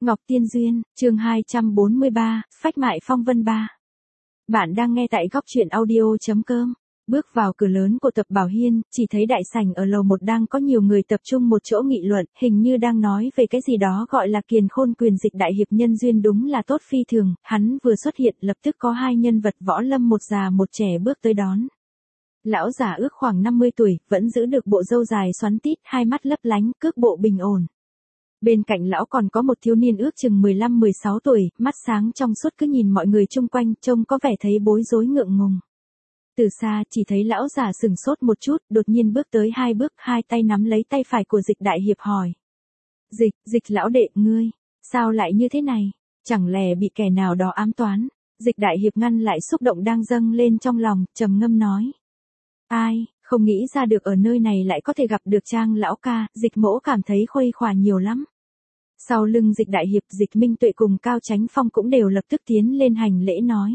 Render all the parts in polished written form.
Ngọc Tiên Duyên, chương 243, phách mại phong vân ba. Bạn đang nghe tại góc truyện audio.com. Bước vào cửa lớn của tập Bảo Hiên, chỉ thấy đại sảnh ở lầu 1 đang có nhiều người tập trung một chỗ nghị luận, hình như đang nói về cái gì đó gọi là Kiền Khôn Quyền Dịch đại hiệp nhân duyên đúng là tốt phi thường, hắn vừa xuất hiện lập tức có hai nhân vật võ lâm một già một trẻ bước tới đón. Lão già ước khoảng 50 tuổi, vẫn giữ được bộ râu dài xoắn tít, hai mắt lấp lánh, cước bộ bình ổn. Bên cạnh lão còn có một thiếu niên ước chừng 15-16 tuổi, mắt sáng trong suốt cứ nhìn mọi người chung quanh, trông có vẻ thấy bối rối ngượng ngùng. Từ xa chỉ thấy lão già sừng sốt một chút, đột nhiên bước tới hai bước, hai tay nắm lấy tay phải của Dịch đại hiệp hỏi. Dịch lão đệ, ngươi, sao lại như thế này? Chẳng lẽ bị kẻ nào đó ám toán? Dịch đại hiệp ngăn lại xúc động đang dâng lên trong lòng, trầm ngâm nói. Ai, không nghĩ ra được ở nơi này lại có thể gặp được Trang lão ca, Dịch mỗ cảm thấy khuây khỏa nhiều lắm. Sau lưng Dịch đại hiệp, Dịch Minh Tuệ cùng Cao Chánh Phong cũng đều lập tức tiến lên hành lễ nói.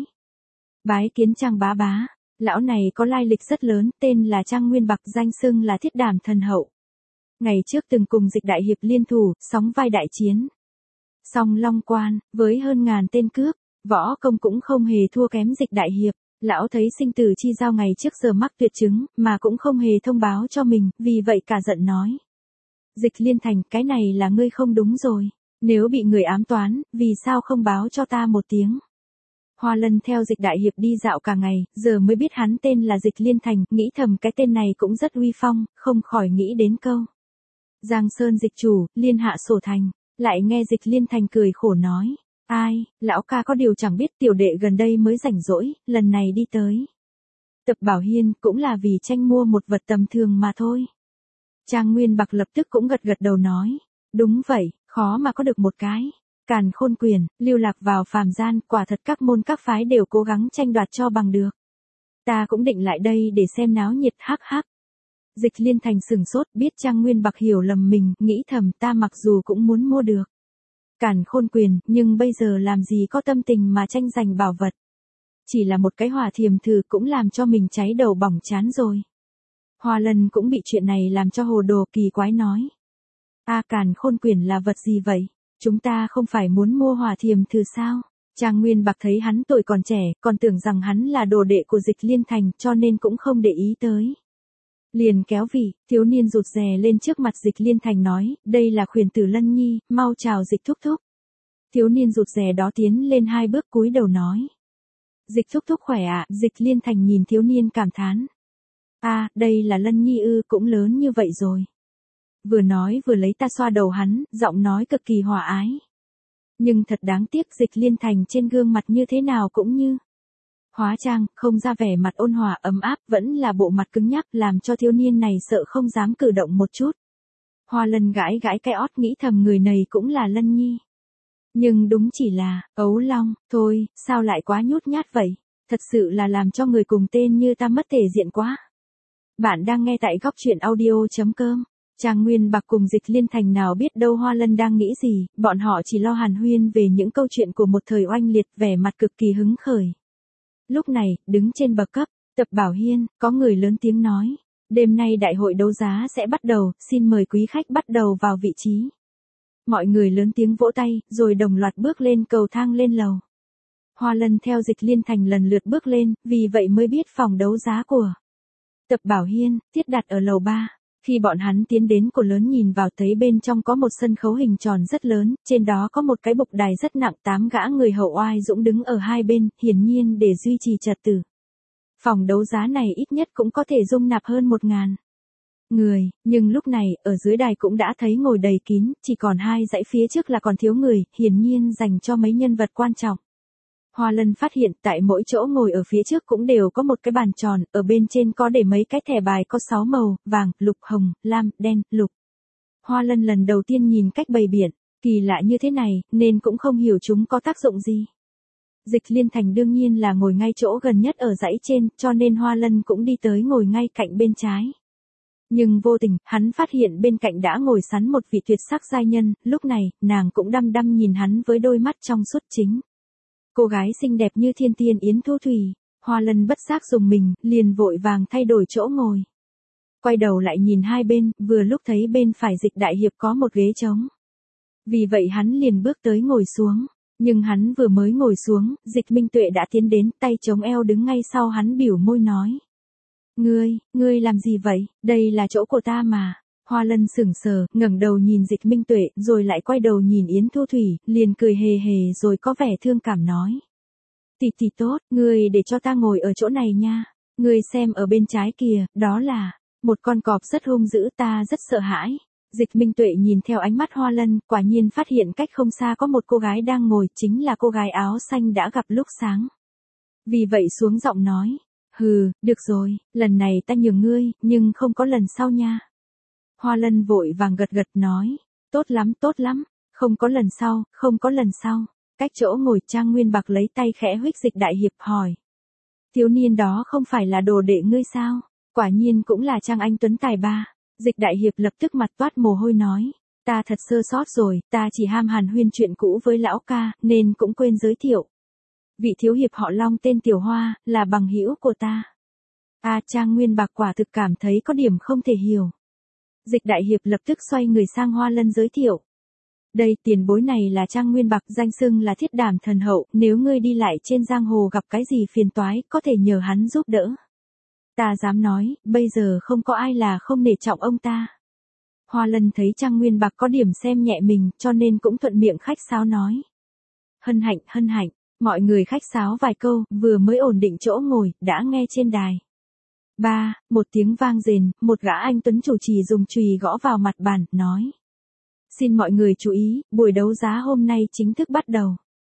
Bái kiến Trang bá bá, lão này có lai lịch rất lớn, tên là Trang Nguyên Bạc, danh xưng là Thiết Đảm thần hậu. Ngày trước từng cùng Dịch đại hiệp liên thủ, sóng vai đại chiến. Song Long Quan, với hơn ngàn tên cướp, võ công cũng không hề thua kém Dịch đại hiệp. Lão thấy sinh tử chi giao ngày trước giờ mắc tuyệt chứng, mà cũng không hề thông báo cho mình, vì vậy cả giận nói. Dịch Liên Thành, cái này là ngươi không đúng rồi. Nếu bị người ám toán, vì sao không báo cho ta một tiếng? Hoa Lân theo Dịch đại hiệp đi dạo cả ngày, giờ mới biết hắn tên là Dịch Liên Thành, nghĩ thầm cái tên này cũng rất uy phong, không khỏi nghĩ đến câu. Giang Sơn dịch chủ, liên hạ sổ thành, lại nghe Dịch Liên Thành cười khổ nói. Ai, lão ca có điều chẳng biết tiểu đệ gần đây mới rảnh rỗi, lần này đi tới. Tập Bảo Hiên cũng là vì tranh mua một vật tầm thường mà thôi. Trang Nguyên Bạc lập tức cũng gật đầu nói. Đúng vậy, khó mà có được một cái. Càn Khôn Quyền, lưu lạc vào phàm gian, quả thật các môn các phái đều cố gắng tranh đoạt cho bằng được. Ta cũng định lại đây để xem náo nhiệt, hắc hắc. Dịch Liên Thành sừng sốt, biết Trang Nguyên Bạc hiểu lầm mình, nghĩ thầm ta mặc dù cũng muốn mua được Càn Khôn Quyền, nhưng bây giờ làm gì có tâm tình mà tranh giành bảo vật. Chỉ là một cái hỏa thiềm thử cũng làm cho mình cháy đầu bỏng chán rồi. Hoa Lân cũng bị chuyện này làm cho hồ đồ, kỳ quái nói. Càn Khôn Quyền là vật gì vậy? Chúng ta không phải muốn mua hỏa thiềm thử sao? Trang Nguyên Bạc thấy hắn tuổi còn trẻ, còn tưởng rằng hắn là đồ đệ của Dịch Liên Thành, cho nên cũng không để ý tới. Liền kéo vị, thiếu niên rụt rè lên trước mặt Dịch Liên Thành nói, đây là khuyển tử Lân Nhi, mau chào Dịch thúc thúc. Thiếu niên rụt rè đó tiến lên hai bước cúi đầu nói. Dịch thúc thúc khỏe ạ, Dịch Liên Thành nhìn thiếu niên cảm thán. Đây là Lân Nhi ư, cũng lớn như vậy rồi. Vừa nói vừa lấy ta xoa đầu hắn, giọng nói cực kỳ hòa ái. Nhưng thật đáng tiếc, Dịch Liên Thành trên gương mặt như thế nào cũng như hóa trang, không ra vẻ mặt ôn hòa ấm áp, vẫn là bộ mặt cứng nhắc, làm cho thiếu niên này sợ không dám cử động một chút. Hoa Lân gãi cái ót, nghĩ thầm người này cũng là Lân Nhi. Nhưng đúng chỉ là ấu long, thôi, sao lại quá nhút nhát vậy, thật sự là làm cho người cùng tên như ta mất thể diện quá. Bạn đang nghe tại góc truyện audio.com. Trang Nguyên Bạc cùng Dịch Liên Thành nào biết đâu Hoa Lân đang nghĩ gì, bọn họ chỉ lo hàn huyên về những câu chuyện của một thời oanh liệt, vẻ mặt cực kỳ hứng khởi. Lúc này, đứng trên bậc cấp, tập Bảo Hiên, có người lớn tiếng nói. Đêm nay đại hội đấu giá sẽ bắt đầu, xin mời quý khách bắt đầu vào vị trí. Mọi người lớn tiếng vỗ tay, rồi đồng loạt bước lên cầu thang lên lầu. Hoa Lân theo Dịch Liên Thành lần lượt bước lên, vì vậy mới biết phòng đấu giá của tập Bảo Hiên, thiết đặt ở lầu 3. Khi bọn hắn tiến đến cổ lớn nhìn vào thấy bên trong có một sân khấu hình tròn rất lớn, trên đó có một cái bục đài rất nặng, 8 gã người hậu oai dũng đứng ở hai bên, hiển nhiên để duy trì trật tự. Phòng đấu giá này ít nhất cũng có thể dung nạp hơn 1000 người, nhưng lúc này, ở dưới đài cũng đã thấy ngồi đầy kín, chỉ còn hai dãy phía trước là còn thiếu người, hiển nhiên dành cho mấy nhân vật quan trọng. Hoa Lân phát hiện tại mỗi chỗ ngồi ở phía trước cũng đều có một cái bàn tròn, ở bên trên có để mấy cái thẻ bài có 6 màu, vàng, lục, hồng, lam, đen, lục. Hoa Lân lần đầu tiên nhìn cách bày biện, kỳ lạ như thế này, nên cũng không hiểu chúng có tác dụng gì. Dịch Liên Thành đương nhiên là ngồi ngay chỗ gần nhất ở dãy trên, cho nên Hoa Lân cũng đi tới ngồi ngay cạnh bên trái. Nhưng vô tình, hắn phát hiện bên cạnh đã ngồi sắn một vị tuyệt sắc giai nhân, lúc này, nàng cũng đăm đăm nhìn hắn với đôi mắt trong suốt chính. Cô gái xinh đẹp như thiên tiên Yến Thu Thủy, Hoa Lân bất giác dùng mình, liền vội vàng thay đổi chỗ ngồi. Quay đầu lại nhìn hai bên, vừa lúc thấy bên phải Dịch đại hiệp có một ghế trống. Vì vậy hắn liền bước tới ngồi xuống. Nhưng hắn vừa mới ngồi xuống, Dịch Minh Tuệ đã tiến đến, tay chống eo đứng ngay sau hắn biểu môi nói. Ngươi làm gì vậy, đây là chỗ của ta mà. Hoa Lân sững sờ, ngẩng đầu nhìn Dịch Minh Tuệ, rồi lại quay đầu nhìn Yến Thu Thủy, liền cười hề hề rồi có vẻ thương cảm nói. Tỷ tốt, ngươi để cho ta ngồi ở chỗ này nha. Ngươi xem ở bên trái kìa, đó là một con cọp rất hung dữ, ta rất sợ hãi. Dịch Minh Tuệ nhìn theo ánh mắt Hoa Lân, quả nhiên phát hiện cách không xa có một cô gái đang ngồi, chính là cô gái áo xanh đã gặp lúc sáng. Vì vậy xuống giọng nói, được rồi, lần này ta nhường ngươi, nhưng không có lần sau nha. Hoa Lân vội vàng gật gật nói, tốt lắm, không có lần sau. Cách chỗ ngồi Trang Nguyên Bạc lấy tay khẽ huých Dịch Đại Hiệp hỏi. Thiếu niên đó không phải là đồ đệ ngươi sao? Quả nhiên cũng là Trang anh tuấn tài ba. Dịch Đại Hiệp lập tức mặt toát mồ hôi nói, ta thật sơ sót rồi, ta chỉ ham hàn huyên chuyện cũ với lão ca, nên cũng quên giới thiệu. Vị thiếu hiệp họ Long tên Tiểu Hoa, là bằng hữu của ta. Trang Nguyên Bạc quả thực cảm thấy có điểm không thể hiểu. Dịch Đại Hiệp lập tức xoay người sang Hoa Lân giới thiệu. Đây, tiền bối này là Trang Nguyên Bạc, danh xưng là Thiết Đảm Thần Hậu, nếu ngươi đi lại trên giang hồ gặp cái gì phiền toái, có thể nhờ hắn giúp đỡ. Ta dám nói, bây giờ không có ai là không nể trọng ông ta. Hoa Lân thấy Trang Nguyên Bạc có điểm xem nhẹ mình, cho nên cũng thuận miệng khách sáo nói. Hân hạnh, mọi người khách sáo vài câu, vừa mới ổn định chỗ ngồi, đã nghe trên đài. Một tiếng vang rền, một gã anh tuấn chủ trì dùng chùy gõ vào mặt bàn, nói. Xin mọi người chú ý, buổi đấu giá hôm nay chính thức bắt đầu.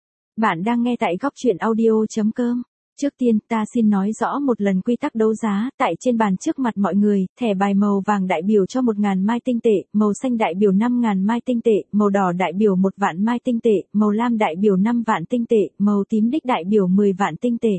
Bạn đang nghe tại góc truyện audio.com. Trước tiên ta xin nói rõ một lần quy tắc đấu giá, tại trên bàn trước mặt mọi người, thẻ bài màu vàng đại biểu cho 1.000 mai tinh tệ, màu xanh đại biểu 5.000 mai tinh tệ, màu đỏ đại biểu 1 vạn mai tinh tệ, màu lam đại biểu 5 vạn tinh tệ, màu tím đích đại biểu 10 vạn tinh tệ.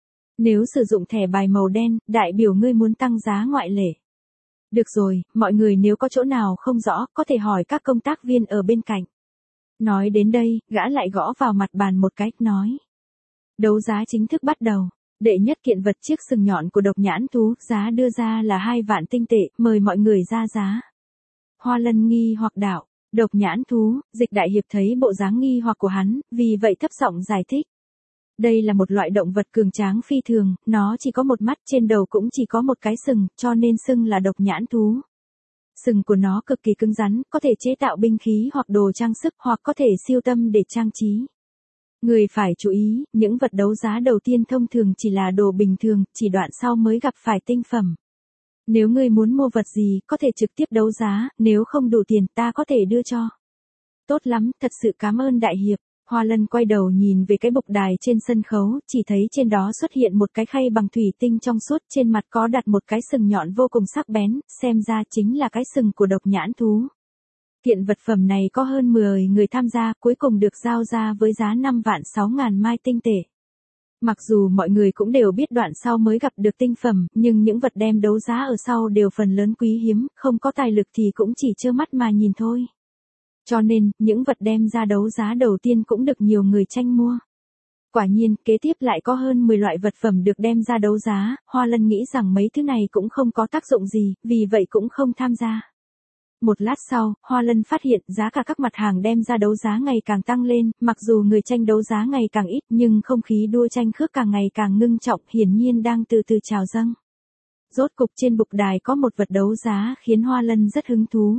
Nếu sử dụng thẻ bài màu đen, đại biểu ngươi muốn tăng giá ngoại lệ. Được rồi, mọi người nếu có chỗ nào không rõ, có thể hỏi các công tác viên ở bên cạnh. Nói đến đây, gã lại gõ vào mặt bàn một cái, nói. Đấu giá chính thức bắt đầu. Đệ nhất kiện vật chiếc sừng nhọn của độc nhãn thú, giá đưa ra là 2 vạn tinh tệ, mời mọi người ra giá. Hoa Lân nghi hoặc đạo, độc nhãn thú, Dịch Đại Hiệp thấy bộ dáng nghi hoặc của hắn, vì vậy thấp giọng giải thích. Đây là một loại động vật cường tráng phi thường, nó chỉ có một mắt, trên đầu cũng chỉ có một cái sừng, cho nên xưng là độc nhãn thú. Sừng của nó cực kỳ cứng rắn, có thể chế tạo binh khí hoặc đồ trang sức, hoặc có thể siêu tâm để trang trí. Người phải chú ý, những vật đấu giá đầu tiên thông thường chỉ là đồ bình thường, chỉ đoạn sau mới gặp phải tinh phẩm. Nếu ngươi muốn mua vật gì, có thể trực tiếp đấu giá, nếu không đủ tiền ta có thể đưa cho. Tốt lắm, thật sự cảm ơn Đại Hiệp. Hoa Lân quay đầu nhìn về cái bục đài trên sân khấu, chỉ thấy trên đó xuất hiện một cái khay bằng thủy tinh trong suốt, trên mặt có đặt một cái sừng nhọn vô cùng sắc bén, xem ra chính là cái sừng của độc nhãn thú. Kiện vật phẩm này có hơn 10 người tham gia, cuối cùng được giao ra với giá 5 vạn 6.000 mai tinh tệ. Mặc dù mọi người cũng đều biết đoạn sau mới gặp được tinh phẩm, nhưng những vật đem đấu giá ở sau đều phần lớn quý hiếm, không có tài lực thì cũng chỉ trơ mắt mà nhìn thôi. Cho nên, những vật đem ra đấu giá đầu tiên cũng được nhiều người tranh mua. Quả nhiên, kế tiếp lại có hơn 10 loại vật phẩm được đem ra đấu giá, Hoa Lân nghĩ rằng mấy thứ này cũng không có tác dụng gì, vì vậy cũng không tham gia. Một lát sau, Hoa Lân phát hiện giá cả các mặt hàng đem ra đấu giá ngày càng tăng lên, mặc dù người tranh đấu giá ngày càng ít, nhưng không khí đua tranh cướp càng ngày càng ngưng trọng, hiển nhiên đang từ từ trào dâng. Rốt cục trên bục đài có một vật đấu giá khiến Hoa Lân rất hứng thú.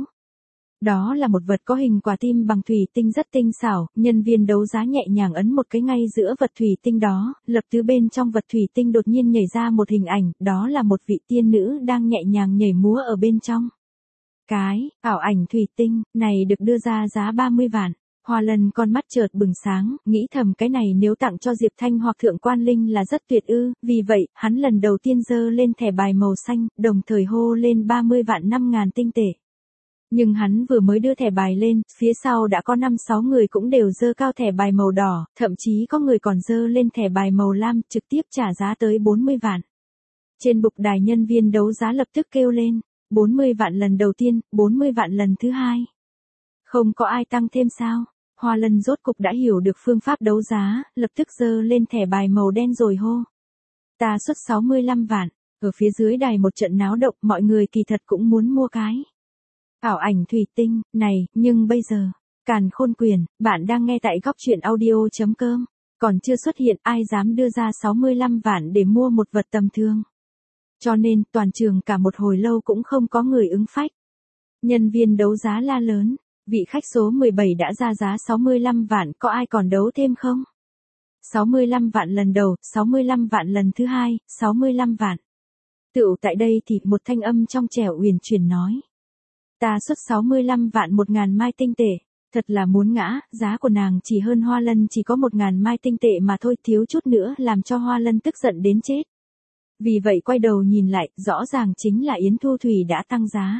Đó là một vật có hình quả tim bằng thủy tinh rất tinh xảo, nhân viên đấu giá nhẹ nhàng ấn một cái ngay giữa vật thủy tinh đó, lập tức bên trong vật thủy tinh đột nhiên nhảy ra một hình ảnh, đó là một vị tiên nữ đang nhẹ nhàng nhảy múa ở bên trong. Cái ảo ảnh thủy tinh này được đưa ra giá 30 vạn. Hoa Lân con mắt chợt bừng sáng, nghĩ thầm cái này nếu tặng cho Diệp Thanh hoặc Thượng Quan Linh là rất tuyệt ư, vì vậy, hắn lần đầu tiên giơ lên thẻ bài màu xanh, đồng thời hô lên 30 vạn 5.000 tinh tệ. Nhưng hắn vừa mới đưa thẻ bài lên, phía sau đã có 5-6 người cũng đều giơ cao thẻ bài màu đỏ, thậm chí có người còn giơ lên thẻ bài màu lam, trực tiếp trả giá tới 40 vạn. Trên bục đài nhân viên đấu giá lập tức kêu lên, 40 vạn lần đầu tiên, 40 vạn lần thứ hai. Không có ai tăng thêm sao? Hoa Lân rốt cục đã hiểu được phương pháp đấu giá, lập tức giơ lên thẻ bài màu đen rồi hô. Ta xuất 65 vạn, ở phía dưới đài một trận náo động, mọi người kỳ thật cũng muốn mua cái ảo ảnh thủy tinh này, nhưng bây giờ, Càn Khôn Quyền, bạn đang nghe tại góc truyện audio.com. Còn chưa xuất hiện ai dám đưa ra 65 vạn để mua một vật tầm thường. Cho nên, toàn trường cả một hồi lâu cũng không có người ứng phách. Nhân viên đấu giá la lớn, vị khách số 17 đã ra giá 65 vạn, có ai còn đấu thêm không? 65 vạn lần đầu, 65 vạn lần thứ hai, 65 vạn. Tựu tại đây thì một thanh âm trong trẻo uyển chuyển nói. Ta xuất 65 vạn 1.000 mai tinh tệ. Thật là muốn ngã, giá của nàng chỉ hơn Hoa Lân chỉ có 1.000 mai tinh tệ mà thôi, thiếu chút nữa làm cho Hoa Lân tức giận đến chết. Vì vậy quay đầu nhìn lại, rõ ràng chính là Yến Thu Thủy đã tăng giá.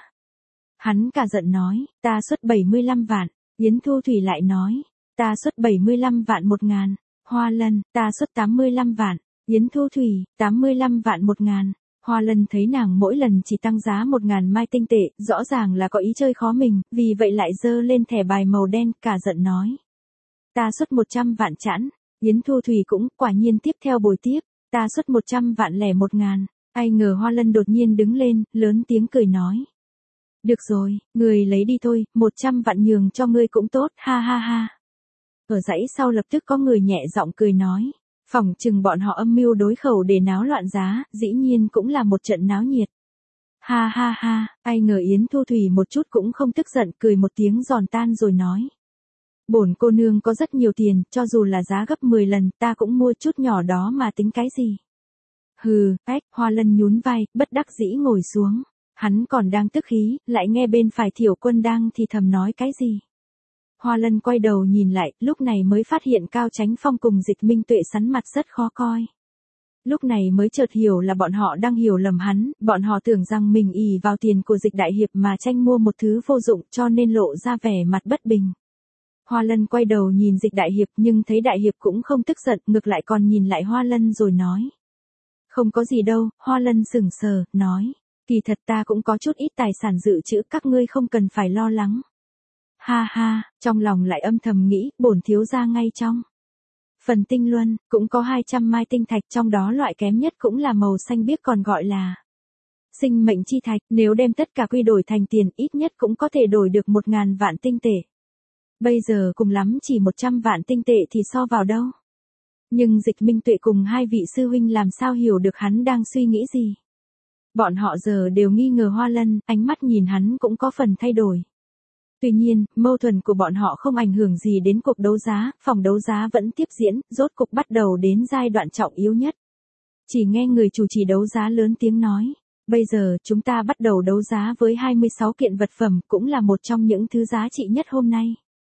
Hắn cả giận nói, ta xuất 75 vạn, Yến Thu Thủy lại nói, ta xuất 75 vạn 1.000, Hoa Lân, ta xuất 85 vạn, Yến Thu Thủy, 85 vạn 1.000. Hoa Lân thấy nàng mỗi lần chỉ tăng giá 1.000 mai tinh tệ, rõ ràng là có ý chơi khó mình, vì vậy lại giơ lên thẻ bài màu đen, cả giận nói. Ta xuất 100 vạn chẵn, Yến Thu Thủy cũng, quả nhiên tiếp theo bồi tiếp, ta xuất 100 vạn lẻ 1.000, ai ngờ Hoa Lân đột nhiên đứng lên, lớn tiếng cười nói. Được rồi, người lấy đi thôi, 100 vạn nhường cho ngươi cũng tốt, ha ha ha. Ở dãy sau lập tức có người nhẹ giọng cười nói. Phỏng chừng bọn họ âm mưu đối khẩu để náo loạn giá, dĩ nhiên cũng là một trận náo nhiệt. Ha ha ha, ai ngờ Yến Thu Thủy một chút cũng không tức giận, cười một tiếng giòn tan rồi nói. Bổn cô nương có rất nhiều tiền, cho dù là giá gấp 10 lần, ta cũng mua chút nhỏ đó mà tính cái gì. Hừ, Hoa Lân nhún vai, bất đắc dĩ ngồi xuống. Hắn còn đang tức khí, lại nghe bên phải Thiểu Quân đang thì thầm nói cái gì. Hoa Lân quay đầu nhìn lại, lúc này mới phát hiện Cao Chánh Phong cùng Dịch Minh Tuệ sắn mặt rất khó coi. Lúc này mới chợt hiểu là bọn họ đang hiểu lầm hắn, bọn họ tưởng rằng mình ỷ vào tiền của Dịch Đại Hiệp mà tranh mua một thứ vô dụng cho nên lộ ra vẻ mặt bất bình. Hoa Lân quay đầu nhìn Dịch Đại Hiệp nhưng thấy Đại Hiệp cũng không tức giận, ngược lại còn nhìn lại Hoa Lân rồi nói. Không có gì đâu, Hoa Lân sững sờ, nói. Kỳ thật ta cũng có chút ít tài sản dự trữ, các ngươi không cần phải lo lắng. Ha ha, trong lòng lại âm thầm nghĩ, bổn thiếu gia ngay trong phần tinh luân, cũng có 200 mai tinh thạch, trong đó loại kém nhất cũng là màu xanh biếc còn gọi là sinh mệnh chi thạch, nếu đem tất cả quy đổi thành tiền ít nhất cũng có thể đổi được 1.000 vạn tinh tệ. Bây giờ cùng lắm chỉ 100 vạn tinh tệ thì so vào đâu. Nhưng Dịch Minh Tuệ cùng hai vị sư huynh làm sao hiểu được hắn đang suy nghĩ gì. Bọn họ giờ đều nghi ngờ Hoa Lân, ánh mắt nhìn hắn cũng có phần thay đổi. Tuy nhiên, mâu thuẫn của bọn họ không ảnh hưởng gì đến cuộc đấu giá, phòng đấu giá vẫn tiếp diễn, rốt cục bắt đầu đến giai đoạn trọng yếu nhất. Chỉ nghe người chủ trì đấu giá lớn tiếng nói, bây giờ chúng ta bắt đầu đấu giá với 26 kiện vật phẩm, cũng là một trong những thứ giá trị nhất hôm nay.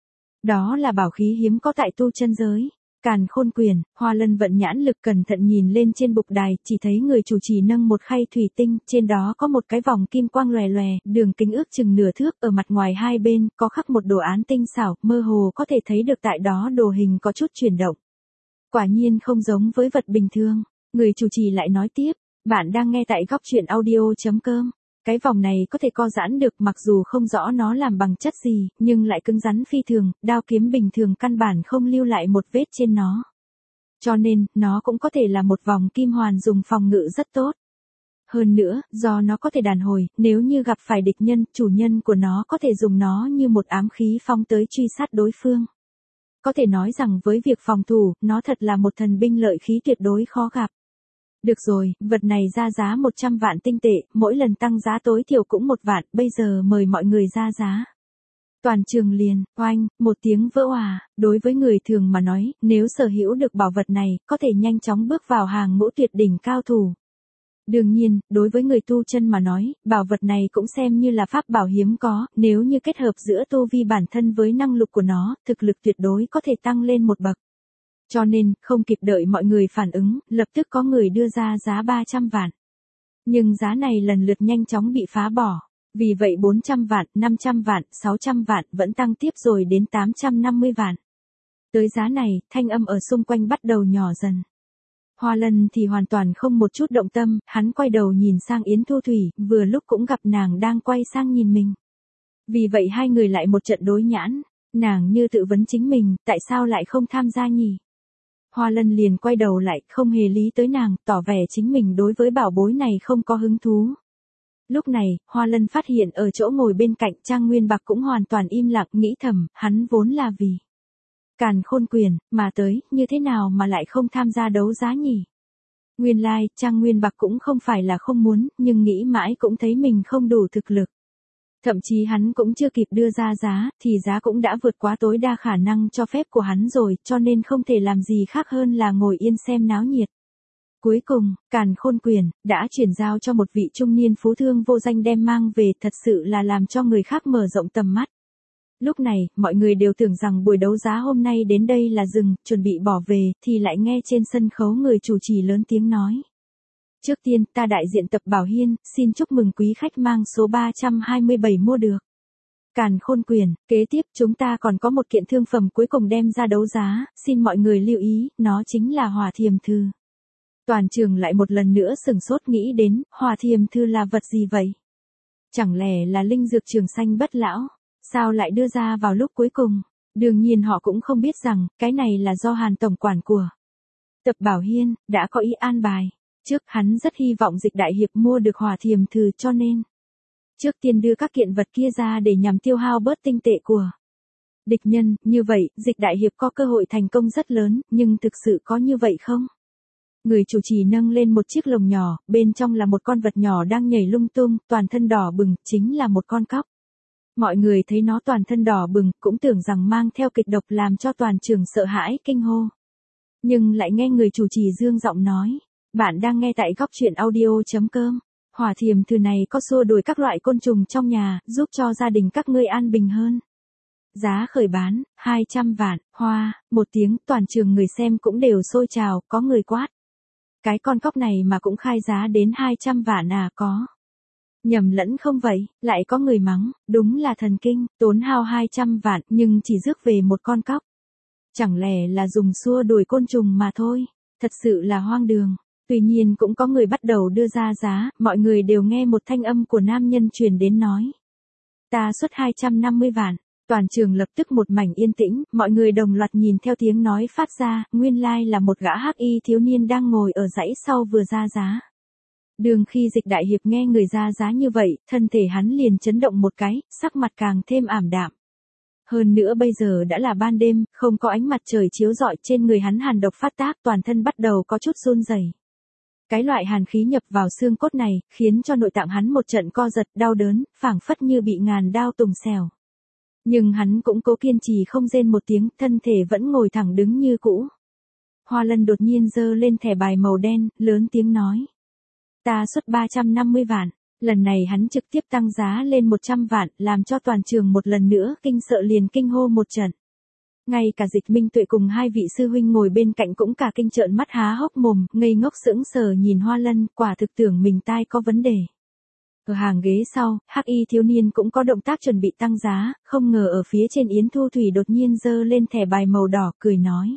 Đó là bảo khí hiếm có tại tu chân giới. Càn Khôn Quyền, Hoa Lân vận nhãn lực cẩn thận nhìn lên trên bục đài, chỉ thấy người chủ trì nâng một khay thủy tinh, trên đó có một cái vòng kim quang lòe lòe, đường kính ước chừng nửa thước, ở mặt ngoài hai bên, có khắc một đồ án tinh xảo, mơ hồ có thể thấy được tại đó đồ hình có chút chuyển động. Quả nhiên không giống với vật bình thường. Người chủ trì lại nói tiếp, bạn đang nghe tại góc truyện audio.com. Cái vòng này có thể co giãn được, mặc dù không rõ nó làm bằng chất gì, nhưng lại cứng rắn phi thường, đao kiếm bình thường căn bản không lưu lại một vết trên nó. Cho nên, nó cũng có thể là một vòng kim hoàn dùng phòng ngự rất tốt. Hơn nữa, do nó có thể đàn hồi, nếu như gặp phải địch nhân, chủ nhân của nó có thể dùng nó như một ám khí phóng tới truy sát đối phương. Có thể nói rằng với việc phòng thủ, nó thật là một thần binh lợi khí tuyệt đối khó gặp. Được rồi, vật này ra giá 100 vạn tinh tệ, mỗi lần tăng giá tối thiểu cũng 1 vạn, bây giờ mời mọi người ra giá. Toàn trường liền, oanh, một tiếng vỡ òa, đối với người thường mà nói, nếu sở hữu được bảo vật này, có thể nhanh chóng bước vào hàng ngũ tuyệt đỉnh cao thủ. Đương nhiên, đối với người tu chân mà nói, bảo vật này cũng xem như là pháp bảo hiếm có, nếu như kết hợp giữa tu vi bản thân với năng lực của nó, thực lực tuyệt đối có thể tăng lên một bậc. Cho nên, không kịp đợi mọi người phản ứng, lập tức có người đưa ra giá 300 vạn. Nhưng giá này lần lượt nhanh chóng bị phá bỏ. Vì vậy 400 vạn, 500 vạn, 600 vạn vẫn tăng tiếp rồi đến 850 vạn. Tới giá này, thanh âm ở xung quanh bắt đầu nhỏ dần. Hoa Lân thì hoàn toàn không một chút động tâm, hắn quay đầu nhìn sang Yến Thu Thủy, vừa lúc cũng gặp nàng đang quay sang nhìn mình. Vì vậy hai người lại một trận đối nhãn, nàng như tự vấn chính mình, tại sao lại không tham gia nhỉ? Hoa Lân liền quay đầu lại, không hề lý tới nàng, tỏ vẻ chính mình đối với bảo bối này không có hứng thú. Lúc này, Hoa Lân phát hiện ở chỗ ngồi bên cạnh Trang Nguyên Bạc cũng hoàn toàn im lặng, nghĩ thầm, hắn vốn là vì Càn Khôn Quyền mà tới, như thế nào mà lại không tham gia đấu giá nhỉ? Nguyên lai, Trang Nguyên Bạc cũng không phải là không muốn, nhưng nghĩ mãi cũng thấy mình không đủ thực lực. Thậm chí hắn cũng chưa kịp đưa ra giá, thì giá cũng đã vượt quá tối đa khả năng cho phép của hắn rồi, cho nên không thể làm gì khác hơn là ngồi yên xem náo nhiệt. Cuối cùng, Càn Khôn Quyền đã chuyển giao cho một vị trung niên phú thương vô danh đem mang về, thật sự là làm cho người khác mở rộng tầm mắt. Lúc này, mọi người đều tưởng rằng buổi đấu giá hôm nay đến đây là dừng, chuẩn bị bỏ về, thì lại nghe trên sân khấu người chủ trì lớn tiếng nói. Trước tiên, ta đại diện Tập Bảo Hiên, xin chúc mừng quý khách mang số 327 mua được Càn Khôn Quyền. Kế tiếp chúng ta còn có một kiện thương phẩm cuối cùng đem ra đấu giá, xin mọi người lưu ý, nó chính là Hỏa Thiềm Thư. Toàn trường lại một lần nữa sửng sốt nghĩ đến, Hỏa Thiềm Thư là vật gì vậy? Chẳng lẽ là linh dược trường sanh bất lão? Sao lại đưa ra vào lúc cuối cùng? Đương nhiên họ cũng không biết rằng, cái này là do Hàn tổng quản của Tập Bảo Hiên đã có ý an bài. Trước hắn rất hy vọng Dịch Đại Hiệp mua được Hỏa Thiềm Thư, cho nên trước tiên đưa các kiện vật kia ra để nhằm tiêu hao bớt tinh tệ của địch nhân, như vậy, Dịch Đại Hiệp có cơ hội thành công rất lớn, nhưng thực sự có như vậy không? Người chủ trì nâng lên một chiếc lồng nhỏ, bên trong là một con vật nhỏ đang nhảy lung tung, toàn thân đỏ bừng, chính là một con cóc. Mọi người thấy nó toàn thân đỏ bừng, cũng tưởng rằng mang theo kịch độc làm cho toàn trường sợ hãi, kinh hô. Nhưng lại nghe người chủ trì dương giọng nói, bạn đang nghe tại góc truyện audio.com. Hỏa Thiềm Thư này có xua đuổi các loại côn trùng trong nhà, giúp cho gia đình các ngươi an bình hơn. Giá khởi bán, 200 vạn, hoa, một tiếng, toàn trường người xem cũng đều sôi trào, có người quát. Cái con cóc này mà cũng khai giá đến 200 vạn à, có nhầm lẫn không vậy? Lại có người mắng, đúng là thần kinh, tốn hao 200 vạn nhưng chỉ rước về một con cóc. Chẳng lẽ là dùng xua đuổi côn trùng mà thôi, thật sự là hoang đường. Tuy nhiên cũng có người bắt đầu đưa ra giá, mọi người đều nghe một thanh âm của nam nhân truyền đến nói. Ta xuất 250 vạn, toàn trường lập tức một mảnh yên tĩnh, mọi người đồng loạt nhìn theo tiếng nói phát ra, nguyên lai là một gã hắc y thiếu niên đang ngồi ở dãy sau vừa ra giá. Đường khi Dịch Đại Hiệp nghe người ra giá như vậy, thân thể hắn liền chấn động một cái, sắc mặt càng thêm ảm đạm. Hơn nữa bây giờ đã là ban đêm, không có ánh mặt trời chiếu rọi, trên người hắn hàn độc phát tác, toàn thân bắt đầu có chút run rẩy. Cái loại hàn khí nhập vào xương cốt này, khiến cho nội tạng hắn một trận co giật, đau đớn, phảng phất như bị ngàn đao tùng xẻo. Nhưng hắn cũng cố kiên trì không rên một tiếng, thân thể vẫn ngồi thẳng đứng như cũ. Hoa Lân đột nhiên giơ lên thẻ bài màu đen, lớn tiếng nói. Ta xuất 350 vạn, lần này hắn trực tiếp tăng giá lên 100 vạn, làm cho toàn trường một lần nữa kinh sợ liền kinh hô một trận. Ngay cả Dịch Minh Tuệ cùng hai vị sư huynh ngồi bên cạnh cũng cả kinh trợn mắt há hốc mồm, ngây ngốc sững sờ nhìn Hoa Lân, quả thực tưởng mình tai có vấn đề. Ở hàng ghế sau, hắc y thiếu niên cũng có động tác chuẩn bị tăng giá, không ngờ ở phía trên Yến Thu Thủy đột nhiên giơ lên thẻ bài màu đỏ, cười nói.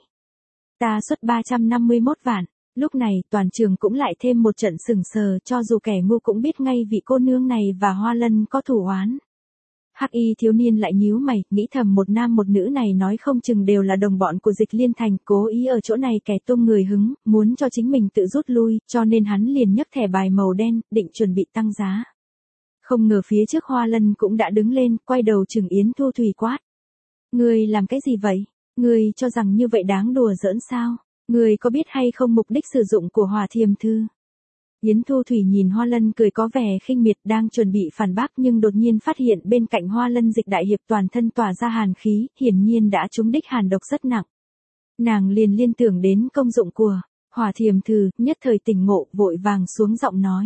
Ta xuất 351 vạn. Lúc này, toàn trường cũng lại thêm một trận sừng sờ, cho dù kẻ ngu cũng biết ngay vị cô nương này và Hoa Lân có thủ oán. Hắc y thiếu niên lại nhíu mày, nghĩ thầm một nam một nữ này nói không chừng đều là đồng bọn của Dịch Liên Thành, cố ý ở chỗ này kẻ tung người hứng, muốn cho chính mình tự rút lui, cho nên hắn liền nhấc thẻ bài màu đen, định chuẩn bị tăng giá. Không ngờ phía trước Hoa Lân cũng đã đứng lên, quay đầu chừng Yến Thu Thủy quát. Ngươi làm cái gì vậy? Ngươi cho rằng như vậy đáng đùa giỡn sao? Ngươi có biết hay không mục đích sử dụng của Hỏa Thiềm Thư? Yến Thu Thủy nhìn Hoa Lân cười có vẻ khinh miệt, đang chuẩn bị phản bác nhưng đột nhiên phát hiện bên cạnh Hoa Lân Dịch Đại Hiệp toàn thân tỏa ra hàn khí, hiển nhiên đã trúng đích hàn độc rất nặng. Nàng liền liên tưởng đến công dụng của Hỏa Thiềm Thư, nhất thời tỉnh ngộ, vội vàng xuống giọng nói.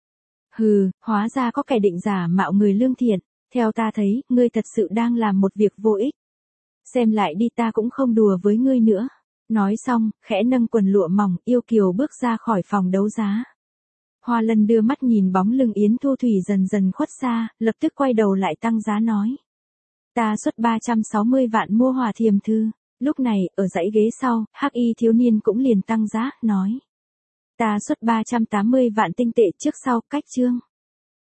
Hừ, hóa ra có kẻ định giả mạo người lương thiện, theo ta thấy, ngươi thật sự đang làm một việc vô ích. Xem lại đi, ta cũng không đùa với ngươi nữa. Nói xong, khẽ nâng quần lụa mỏng, yêu kiều bước ra khỏi phòng đấu giá. Hoa Lân đưa mắt nhìn bóng lưng Yến Thu Thủy dần dần khuất xa, lập tức quay đầu lại tăng giá nói. Ta xuất 360 vạn mua Hỏa Thiềm Thư. Lúc này, ở dãy ghế sau, hắc y thiếu niên cũng liền tăng giá, nói. Ta xuất 380 vạn tinh tệ, trước sau, cách chương.